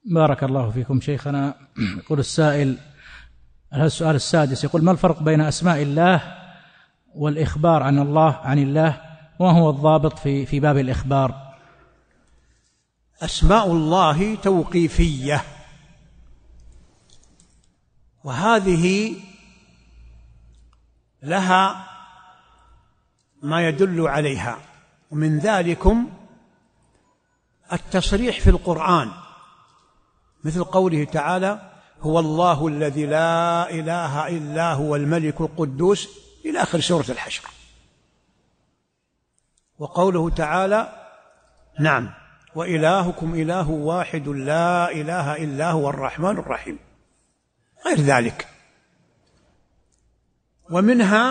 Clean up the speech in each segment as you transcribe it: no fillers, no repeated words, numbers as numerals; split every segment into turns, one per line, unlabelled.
بارك الله فيكم شيخنا. يقول السائل، السؤال السادس، يقول: ما الفرق بين أسماء الله والإخبار عن الله وما هو الضابط في باب الإخبار؟
أسماء الله توقيفية، وهذه لها ما يدل عليها، ومن ذلكم التصريح في القرآن، مثل قوله تعالى: هو الله الذي لا إله إلا هو الملك القدوس، إلى آخر سورة الحشر. وقوله تعالى: نعم، وإلهكم إله واحد لا إله إلا هو الرحمن الرحيم، غير ذلك. ومنها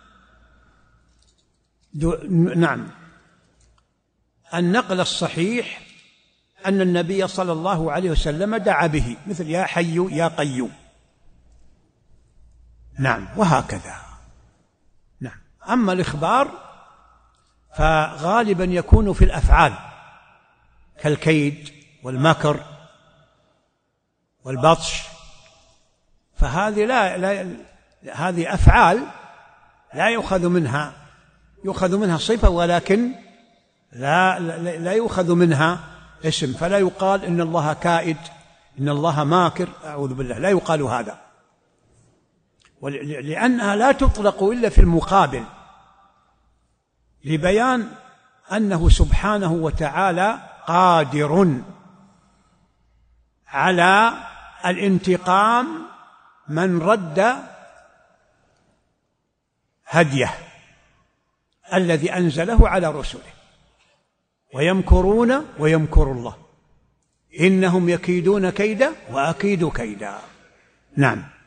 نعم النقل الصحيح أن النبي صلى الله عليه وسلم دعا به، مثل يا حي يا قيوم. نعم، وهكذا. نعم. أما الإخبار فغالبا يكون في الأفعال، كالكيد والمكر والبطش، فهذه هذه أفعال لا يؤخذ منها صفة، ولكن لا يؤخذ منها اسم، فلا يقال إن الله كائد، إن الله ماكر، أعوذ بالله، لا يقال هذا، لأنها لا تطلق إلا في المقابل، لبيان أنه سبحانه وتعالى قادر على الانتقام من رد هديه الذي أنزله على رسله، ويمكرون ويمكر الله، إنهم يكيدون كيدا وأكيد كيدا. نعم.